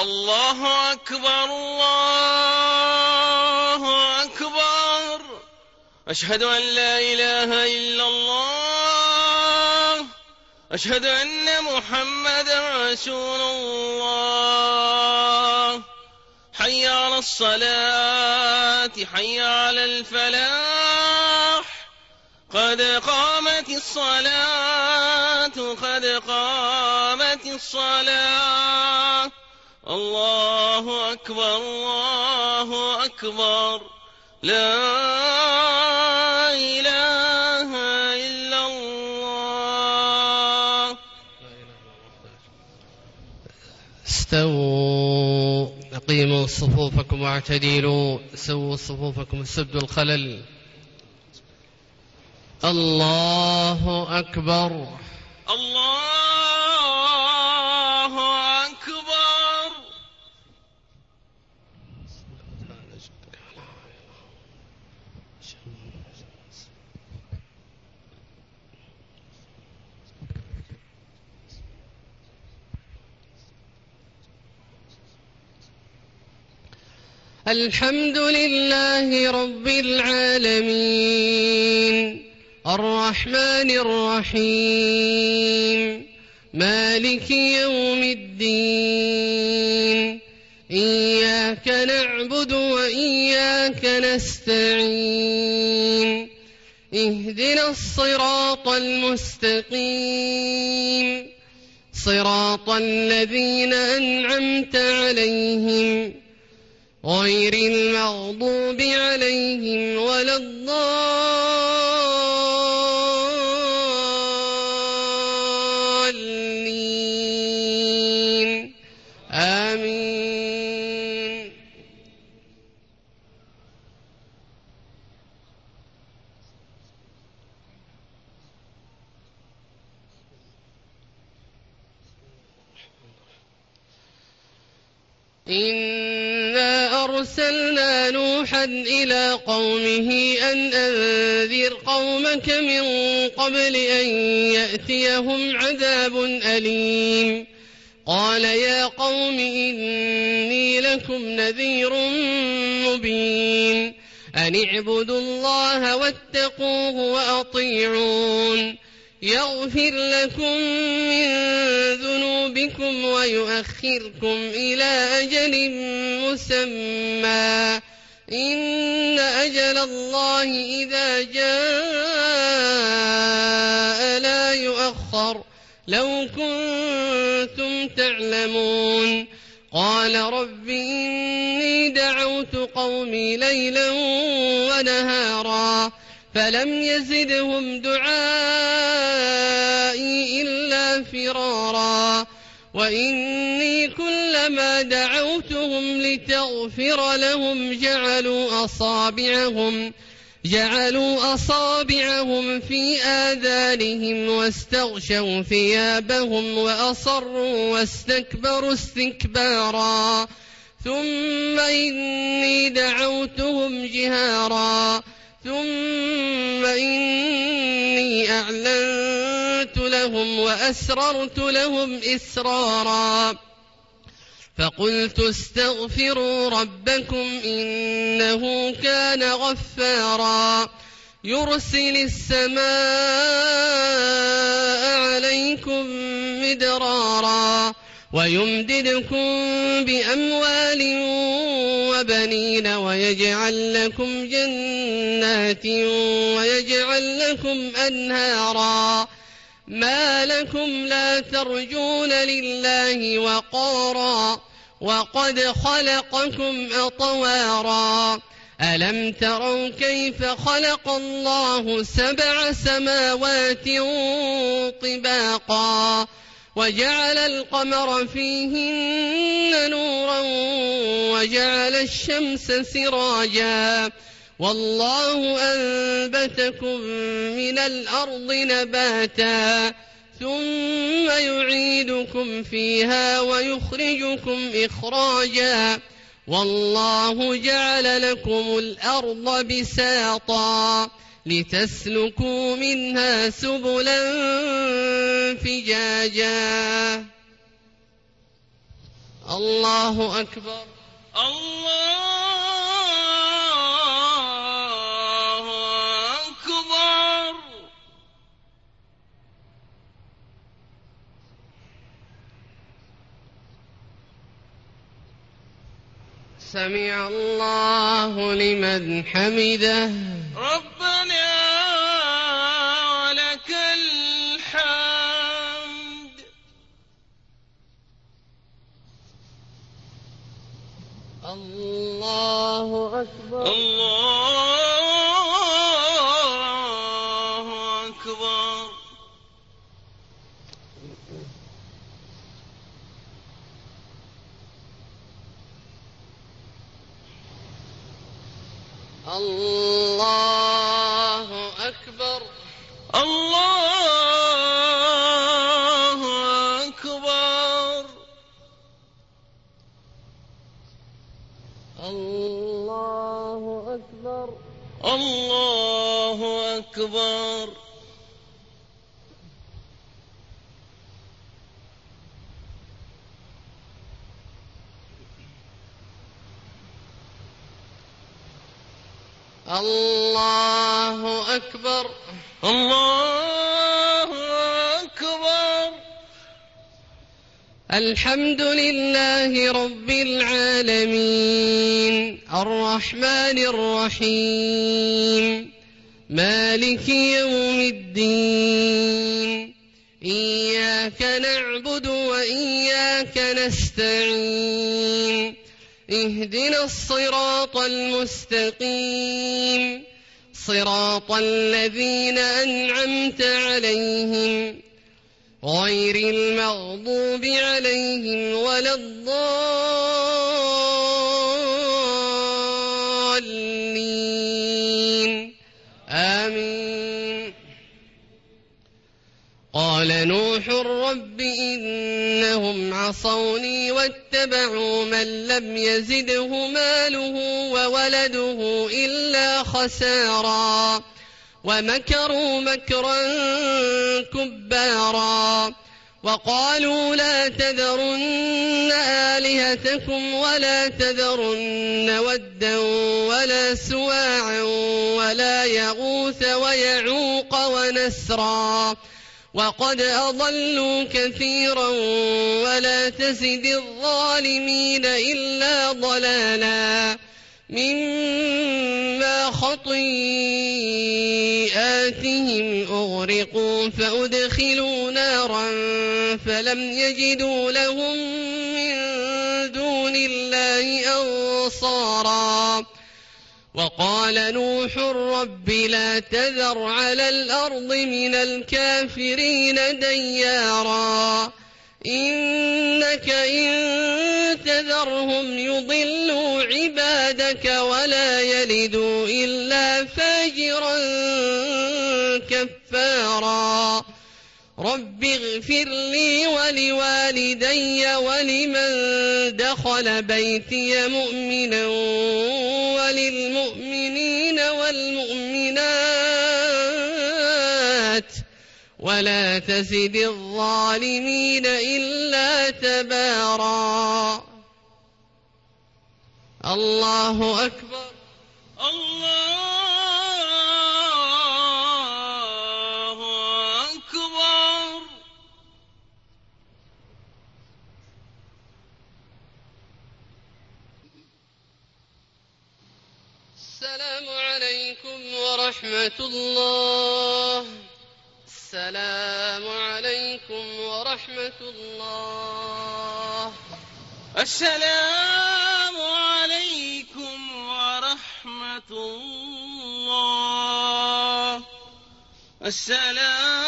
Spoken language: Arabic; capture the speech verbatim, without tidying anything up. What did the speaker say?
الله أكبر الله أكبر. أشهد أن لا إله إلا الله. أشهد أن محمدا رسول الله. حي على الصلاة حي على الفلاح. قد قامت الصلاة قد قامت الصلاة. الله أكبر الله أكبر. لا إله إلا الله. استووا أقيموا صفوفكم واعتدلوا. سووا صفوفكم سدوا الخلل. الله أكبر الله أكبر. الحمد لله رب العالمين الرحمن الرحيم مالك يوم الدين. إياك نعبد وإياك نستعين. اهدنا الصراط المستقيم صراط الذين أنعمت عليهم غير المغضوب عليهم ولا الضالين. آمين. إنا أرسلنا نوحا إلى قومه أن أنذر قومك من قبل أن يأتيهم عذاب أليم. قال يا قوم إني لكم نذير مبين. أن اعبدوا الله واتقوه وأطيعون. يغفر لكم من ذنوبكم ويؤخركم إلى أجل مسمى. إن أجل الله إذا جاء لا يؤخر لو كنتم تعلمون. قال رب إني دعوت قومي ليلا ونهارا فلم يزدهم دعائي إلا فرارا. وإني كلما دعوتهم لتغفر لهم جعلوا أصابعهم جعلوا أصابعهم في آذانهم واستغشوا ثيابهم وأصروا واستكبروا استكبارا. ثم إني دعوتهم جهارا ثم إني أعلنت لهم وأسررت لهم إسرارا. فقلت استغفروا ربكم إنه كان غفارا. يرسل السماء عليكم مدرارا ويمددكم بأموال وبنين ويجعل لكم جنات ويجعل لكم أنهارا. ما لكم لا ترجون لله وقارا وقد خلقكم أطوارا. ألم تروا كيف خلق الله سبع سماوات طباقا وجعل القمر فيهن نورا وجعل الشمس سراجا. والله أنبتكم من الأرض نباتا ثم يعيدكم فيها ويخرجكم إخراجا. والله جعل لكم الأرض بساطا لتسلكوا منها سبلا فجاجا. الله أكبر. الله أكبر. سمع الله لمن حمده. ربنا ولك الحمد. الله أكبر. الله أكبر. الله أكبر. الله أكبر. الله أكبر. الله أكبر. الله أكبر. الله أكبر. الحمد لله رب العالمين الرحمن الرحيم مالك يوم الدين إياك نعبد وإياك نستعين اهدنا الصراط المستقيم صراط الذين أنعمت عليهم غير المغضوب عليهم ولا الضالين آمين. قال نوح رب إنهم عصوني واتبعوا من لم يزده ماله وولده إلا خسارا ومكروا مكرا كبارا وقالوا لا تذرن آلهتكم ولا تذرن ودا ولا سواعا ولا يغوث ويعوق ونسرا وقد أضلوا كثيرا ولا تزد الظالمين إلا ضلالا مما خطيئاتهم أغرقوا فأدخلوا نارا فلم يجدوا لهم من دون الله أنصارا. وقال نوح رب لا تذر على الأرض من الكافرين ديارا إنك إن تذرهم يضلوا عبادك ولا يلدوا إلا فاجرا كفارا. رب اغفر لي ولوالدي ولمن دخل بيتي مؤمنا وللمؤمنين والمؤمنات ولا تزد الظالمين إلا تبارا. الله أكبر. الله أكبر. السلام عليكم ورحمة الله. السلام عليكم ورحمة الله. السلام عليكم ورحمة الله. السلام